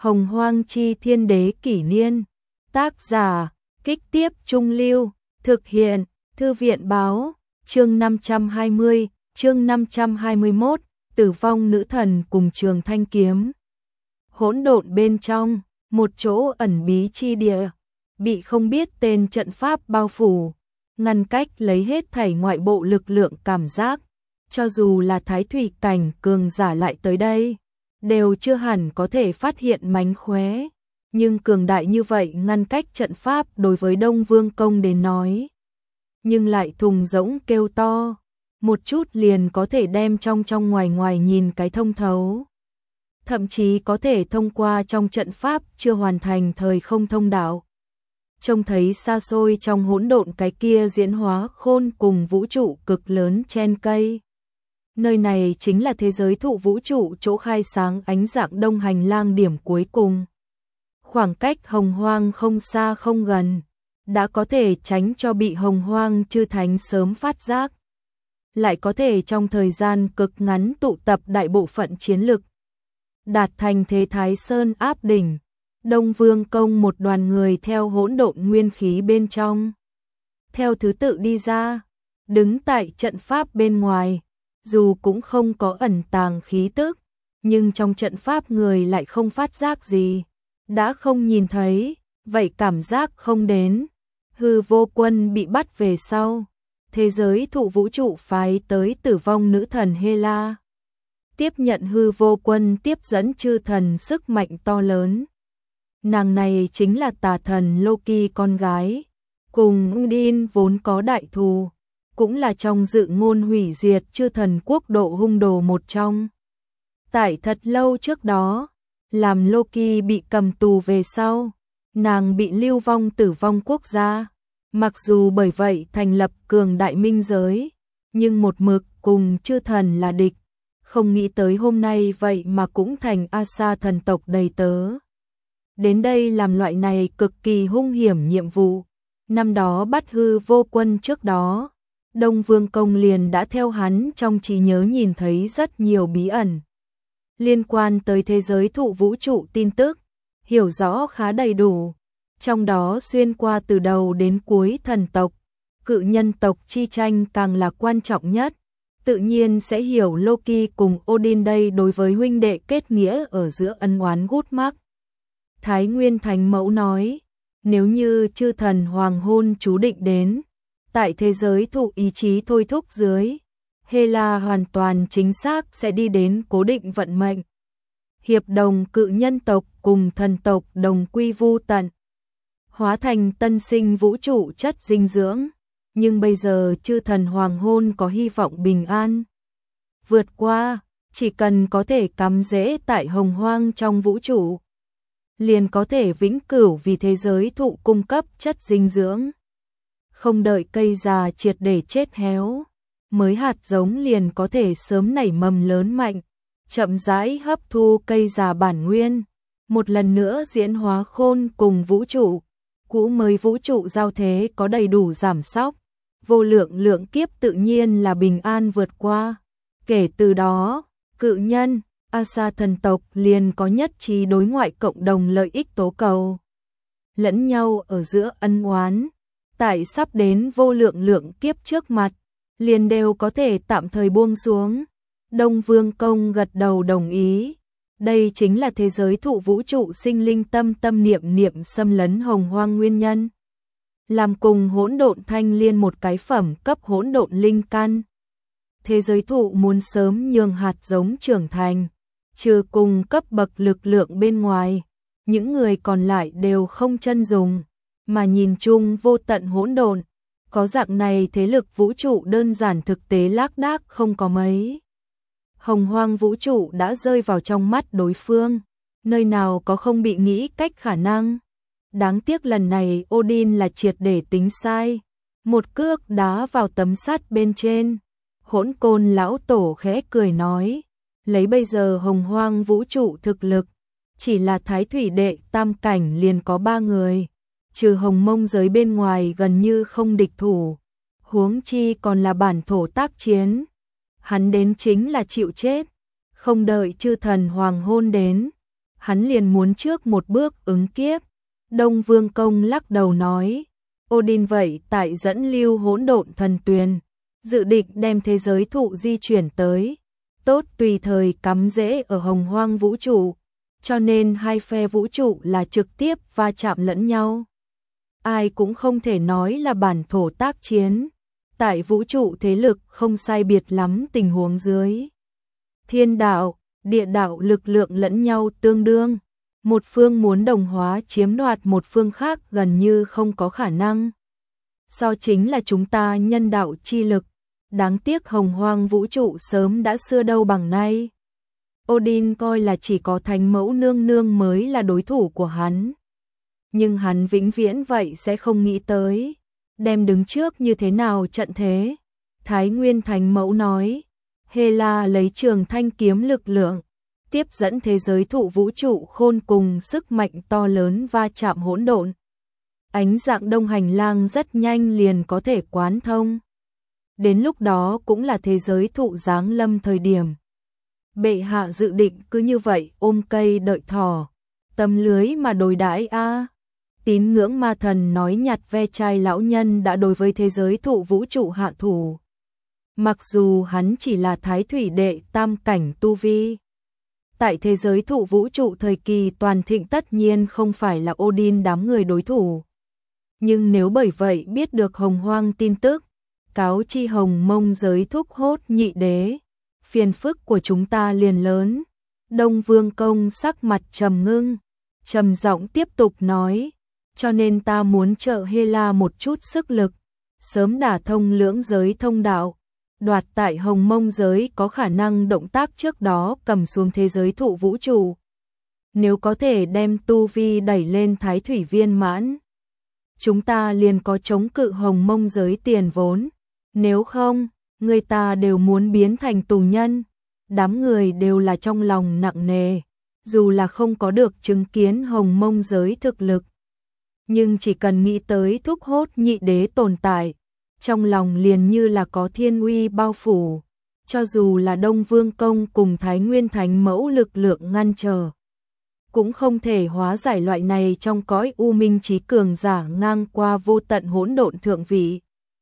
Hồng Hoang Chi Thiên Đế Kỷ Niên. Tác giả, Kích Tiếp Trung Lưu. Thực hiện, Thư viện Báo. Chương 520, chương 521, Tử vong nữ thần cùng trường thanh kiếm. Hỗn độn bên trong, một chỗ ẩn bí chi địa, bị không biết tên trận pháp bao phủ, ngăn cách lấy hết thảy ngoại bộ lực lượng cảm giác. Cho dù là thái thủy cảnh cường giả lại tới đây, đều chưa hẳn có thể phát hiện mánh khóe. Nhưng cường đại như vậy ngăn cách trận pháp đối với Đông Vương Công đến nói, nhưng lại thùng rỗng kêu to, một chút liền có thể đem trong ngoài ngoài nhìn cái thông thấu. Thậm chí có thể thông qua trong trận pháp chưa hoàn thành thời không thông đạo. Trông thấy xa xôi trong hỗn độn cái kia diễn hóa khôn cùng vũ trụ cực lớn chen cây. Nơi này chính là thế giới thụ vũ trụ chỗ khai sáng ánh dạng đông hành lang điểm cuối cùng. Khoảng cách hồng hoang không xa không gần, đã có thể tránh cho bị hồng hoang chư thánh sớm phát giác. Lại có thể trong thời gian cực ngắn tụ tập đại bộ phận chiến lực, đạt thành thế Thái Sơn áp đỉnh. Đông Vương Công một đoàn người theo hỗn độn nguyên khí bên trong, theo thứ tự đi ra, đứng tại trận pháp bên ngoài, dù cũng không có ẩn tàng khí tức, nhưng trong trận pháp người lại không phát giác gì, đã không nhìn thấy, vậy cảm giác không đến. Hư Vô Quân bị bắt về sau, thế giới thụ vũ trụ phái tới tử vong nữ thần Hela, tiếp nhận Hư Vô Quân tiếp dẫn chư thần sức mạnh to lớn. Nàng này chính là tà thần Loki con gái, cùng Odin vốn có đại thù, cũng là trong dự ngôn hủy diệt chư thần quốc độ hung đồ một trong. Tại thật lâu trước đó, làm Loki bị cầm tù về sau, nàng bị lưu vong tử vong quốc gia. Mặc dù bởi vậy thành lập cường đại minh giới, nhưng một mực cùng chư thần là địch. Không nghĩ tới hôm nay vậy mà cũng thành Asa thần tộc đầy tớ. Đến đây làm loại này cực kỳ hung hiểm nhiệm vụ. Năm đó bắt Hư Vô Quân trước đó, Đông Vương Công liền đã theo hắn trong trí nhớ nhìn thấy rất nhiều bí ẩn liên quan tới thế giới thụ vũ trụ tin tức, hiểu rõ khá đầy đủ. Trong đó xuyên qua từ đầu đến cuối thần tộc, cự nhân tộc chi tranh càng là quan trọng nhất. Tự nhiên sẽ hiểu Loki cùng Odin đây đối với huynh đệ kết nghĩa ở giữa ân oán gút mắc. Thái Nguyên Thánh Mẫu nói, nếu như chư thần hoàng hôn chú định đến, tại thế giới thụ ý chí thôi thúc dưới, Hela hoàn toàn chính xác sẽ đi đến cố định vận mệnh. Hiệp đồng cự nhân tộc cùng thần tộc đồng quy vu tận, hóa thành tân sinh vũ trụ chất dinh dưỡng. Nhưng bây giờ chư thần hoàng hôn có hy vọng bình an vượt qua, chỉ cần có thể cắm rễ tại hồng hoang trong vũ trụ, liền có thể vĩnh cửu vì thế giới thụ cung cấp chất dinh dưỡng. Không đợi cây già triệt để chết héo, mới hạt giống liền có thể sớm nảy mầm lớn mạnh, chậm rãi hấp thu cây già bản nguyên, một lần nữa diễn hóa khôn cùng vũ trụ. Cũ mới vũ trụ giao thế có đầy đủ giảm sóc, vô lượng lượng kiếp tự nhiên là bình an vượt qua. Kể từ đó, cự nhân, Asa thần tộc liền có nhất trí đối ngoại cộng đồng lợi ích tố cầu. Lẫn nhau ở giữa ân oán, tại sắp đến vô lượng lượng kiếp trước mặt, liền đều có thể tạm thời buông xuống. Đông Vương Công gật đầu đồng ý. Đây chính là thế giới thụ vũ trụ sinh linh tâm tâm niệm niệm xâm lấn hồng hoang nguyên nhân. Làm cùng hỗn độn thanh liên một cái phẩm cấp hỗn độn linh căn. Thế giới thụ muốn sớm nhường hạt giống trưởng thành, trừ cùng cấp bậc lực lượng bên ngoài, những người còn lại đều không chân dùng, mà nhìn chung vô tận hỗn độn. Có dạng này thế lực vũ trụ đơn giản thực tế lác đác không có mấy. Hồng hoang vũ trụ đã rơi vào trong mắt đối phương, nơi nào có không bị nghĩ cách khả năng. Đáng tiếc lần này Odin là triệt để tính sai, một cước đá vào tấm sắt bên trên. Hỗn Côn lão tổ khẽ cười nói, lấy bây giờ hồng hoang vũ trụ thực lực, chỉ là thái thủy đệ tam cảnh liền có 3 người, trừ hồng mông giới bên ngoài gần như không địch thủ, huống chi còn là bản thổ tác chiến. Hắn đến chính là chịu chết, không đợi chư thần hoàng hôn đến, hắn liền muốn trước một bước ứng kiếp. Đông Vương Công lắc đầu nói, Odin vậy tại dẫn lưu hỗn độn thần tuyền, dự định đem thế giới thụ di chuyển tới, tốt tùy thời cắm rễ ở hồng hoang vũ trụ, cho nên hai phe vũ trụ là trực tiếp va chạm lẫn nhau. Ai cũng không thể nói là bản thổ tác chiến, tại vũ trụ thế lực không sai biệt lắm tình huống dưới. Thiên đạo, địa đạo lực lượng lẫn nhau tương đương, một phương muốn đồng hóa chiếm đoạt một phương khác gần như không có khả năng. So chính là chúng ta nhân đạo chi lực, đáng tiếc hồng hoang vũ trụ sớm đã xưa đâu bằng nay. Odin coi là chỉ có Thánh Mẫu nương nương mới là đối thủ của hắn. Nhưng hắn vĩnh viễn vậy sẽ không nghĩ tới, đem đứng trước như thế nào trận thế. Thái Nguyên Thánh Mẫu nói, Hela lấy Trường Thanh kiếm lực lượng, tiếp dẫn thế giới thụ vũ trụ khôn cùng sức mạnh to lớn va chạm hỗn độn. Ánh dạng đông hành lang rất nhanh liền có thể quán thông. Đến lúc đó cũng là thế giới thụ giáng lâm thời điểm. Bệ hạ dự định cứ như vậy ôm cây đợi thỏ, tấm lưới mà đối đãi a. Tín ngưỡng ma thần nói nhặt ve chai lão nhân đã đối với thế giới thụ vũ trụ hạ thủ. Mặc dù hắn chỉ là thái thủy đệ tam cảnh tu vi. Tại thế giới thụ vũ trụ thời kỳ toàn thịnh tất nhiên không phải là Odin đám người đối thủ. Nhưng nếu bởi vậy biết được hồng hoang tin tức, cáo chi hồng mông giới thúc hốt nhị đế, phiền phức của chúng ta liền lớn. Đông Vương Công sắc mặt trầm ngưng, trầm giọng tiếp tục nói, cho nên ta muốn trợ Hela một chút sức lực, sớm đả thông lưỡng giới thông đạo, đoạt tại hồng mông giới có khả năng động tác trước đó cầm xuống thế giới thụ vũ trụ. Nếu có thể đem tu vi đẩy lên thái thủy viên mãn, chúng ta liền có chống cự hồng mông giới tiền vốn. Nếu không, người ta đều muốn biến thành tù nhân. Đám người đều là trong lòng nặng nề, dù là không có được chứng kiến hồng mông giới thực lực. Nhưng chỉ cần nghĩ tới thúc hốt nhị đế tồn tại, trong lòng liền như là có thiên uy bao phủ. Cho dù là Đông Vương Công cùng Thái Nguyên Thánh Mẫu lực lượng ngăn trở, cũng không thể hóa giải loại này trong cõi u minh trí cường giả ngang qua vô tận hỗn độn thượng vị.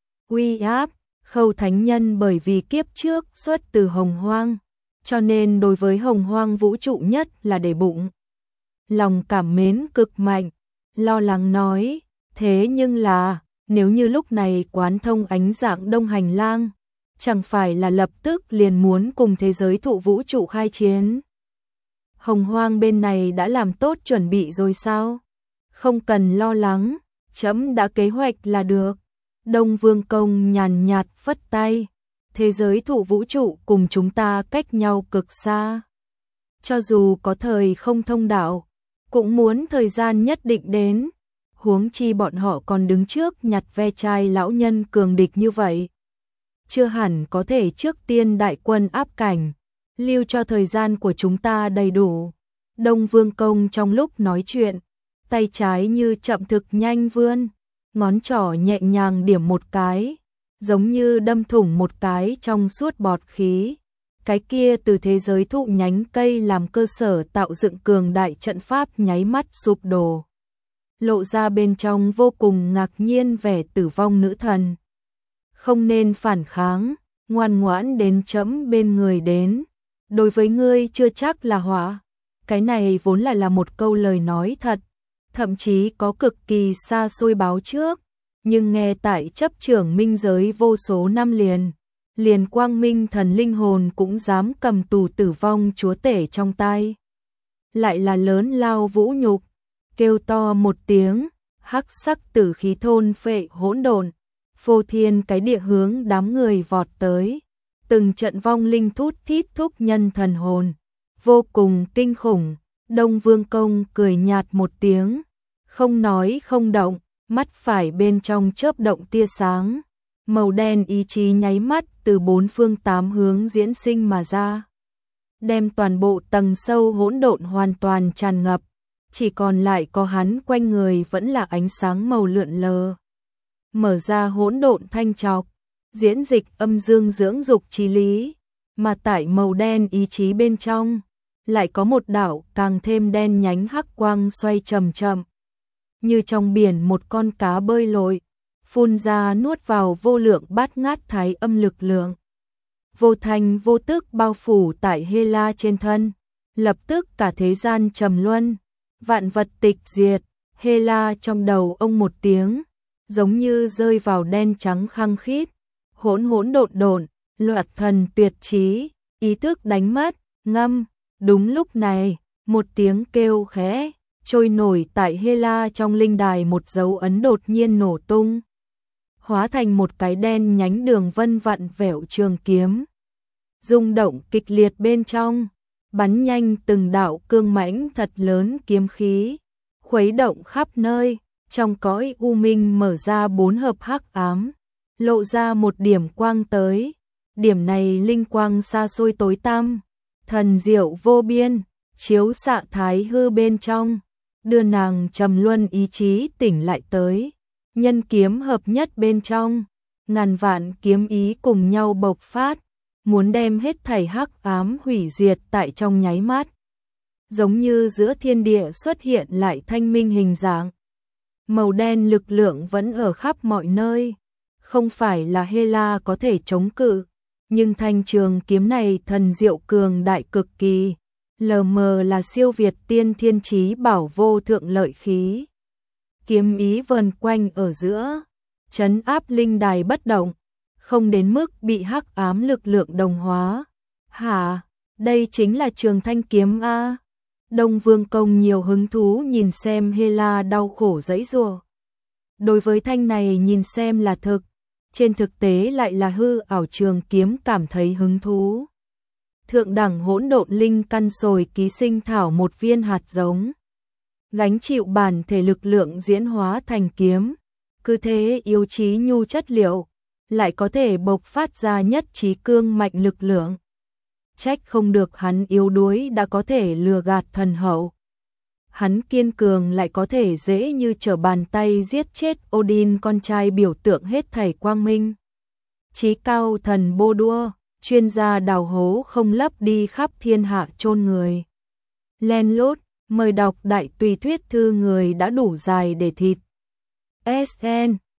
Uy áp, Khâu Thánh Nhân bởi vì kiếp trước xuất từ hồng hoang, cho nên đối với hồng hoang vũ trụ nhất là để bụng. Lòng cảm mến cực mạnh, lo lắng nói, thế nhưng là, nếu như lúc này quán thông ánh dạng đông hành lang, chẳng phải là lập tức liền muốn cùng thế giới thụ vũ trụ khai chiến. Hồng hoang bên này đã làm tốt chuẩn bị rồi sao? Không cần lo lắng, trẫm đã kế hoạch là được. Đông Vương Công nhàn nhạt phất tay, thế giới thụ vũ trụ cùng chúng ta cách nhau cực xa. Cho dù có thời không thông đạo, cũng muốn thời gian nhất định đến, huống chi bọn họ còn đứng trước nhặt ve chai lão nhân cường địch như vậy. Chưa hẳn có thể trước tiên đại quân áp cảnh, lưu cho thời gian của chúng ta đầy đủ. Đông Vương Công trong lúc nói chuyện, tay trái như chậm thực nhanh vươn, ngón trỏ nhẹ nhàng điểm một cái, giống như đâm thủng một cái trong suốt bọt khí. Cái kia từ thế giới thụ nhánh cây làm cơ sở tạo dựng cường đại trận pháp nháy mắt sụp đổ. Lộ ra bên trong vô cùng ngạc nhiên vẻ tử vong nữ thần. Không nên phản kháng, ngoan ngoãn đến trẫm bên người đến. Đối với ngươi chưa chắc là họa. Cái này vốn là một câu lời nói thật, thậm chí có cực kỳ xa xôi báo trước, nhưng nghe tại chấp trưởng minh giới vô số năm liền quang minh thần linh hồn cũng dám cầm tù tử vong chúa tể trong tay. Lại là lớn lao vũ nhục, kêu to một tiếng, hắc sắc tử khí thôn phệ hỗn độn, phô thiên cái địa hướng đám người vọt tới. Từng trận vong linh thút thít thúc nhân thần hồn, vô cùng kinh khủng. Đông Vương Công cười nhạt một tiếng, không nói không động, mắt phải bên trong chớp động tia sáng, màu đen ý chí nháy mắt từ bốn phương tám hướng diễn sinh mà ra, đem toàn bộ tầng sâu hỗn độn hoàn toàn tràn ngập, chỉ còn lại có hắn quanh người vẫn là ánh sáng màu lượn lờ. Mở ra hỗn độn thanh trọc, diễn dịch âm dương dưỡng dục trí lý, mà tại màu đen ý chí bên trong, lại có một đạo càng thêm đen nhánh hắc quang xoay chậm chậm, như trong biển một con cá bơi lội, phun ra nuốt vào vô lượng bát ngát thái âm lực lượng. Vô thanh vô tức bao phủ tại Hela trên thân, lập tức cả thế gian trầm luân, vạn vật tịch diệt. Hela trong đầu ông một tiếng, giống như rơi vào đen trắng khăng khít, hỗn hỗn độn độn, loạt thần tuyệt trí, ý thức đánh mất, ngâm. Đúng lúc này, một tiếng kêu khẽ trôi nổi tại Hela trong linh đài, một dấu ấn đột nhiên nổ tung, hóa thành một cái đen nhánh đường vân vặn vẹo trường kiếm. Rung động kịch liệt bên trong, bắn nhanh từng đạo cương mãnh thật lớn kiếm khí, khuấy động khắp nơi, trong cõi u minh mở ra bốn hợp hắc ám, lộ ra một điểm quang tới. Điểm này linh quang xa xôi tối tăm, thần diệu vô biên, chiếu xạ thái hư bên trong, đưa nàng trầm luân ý chí tỉnh lại tới. Nhân kiếm hợp nhất bên trong, ngàn vạn kiếm ý cùng nhau bộc phát, muốn đem hết thảy hắc ám hủy diệt tại trong nháy mắt. Giống như giữa thiên địa xuất hiện lại thanh minh hình dạng. Màu đen lực lượng vẫn ở khắp mọi nơi, không phải là Hela có thể chống cự, nhưng thanh trường kiếm này thần diệu cường đại cực kỳ, lờ mờ là siêu việt tiên thiên chí bảo vô thượng lợi khí. Kiếm ý vần quanh ở giữa, trấn áp linh đài bất động, không đến mức bị hắc ám lực lượng đồng hóa. Hả, đây chính là Trường Thanh kiếm a? Đông Vương Công nhiều hứng thú nhìn xem Hela đau khổ giãy giụa. Đối với thanh này nhìn xem là thực, trên thực tế lại là hư ảo trường kiếm cảm thấy hứng thú. Thượng đẳng hỗn độn linh căn sồi ký sinh thảo một viên hạt giống, gánh chịu bản thể lực lượng diễn hóa thành kiếm, cứ thế yếu chí nhu chất liệu, lại có thể bộc phát ra nhất trí cương mạnh lực lượng. Trách không được hắn yếu đuối đã có thể lừa gạt thần hậu. Hắn kiên cường lại có thể dễ như trở bàn tay giết chết Odin, con trai biểu tượng hết thảy quang minh. Chí cao thần bô đua, chuyên gia đào hố không lấp đi khắp thiên hạ chôn người. Len lút, mời đọc đại tùy thuyết thư người đã đủ dài để thịt. SN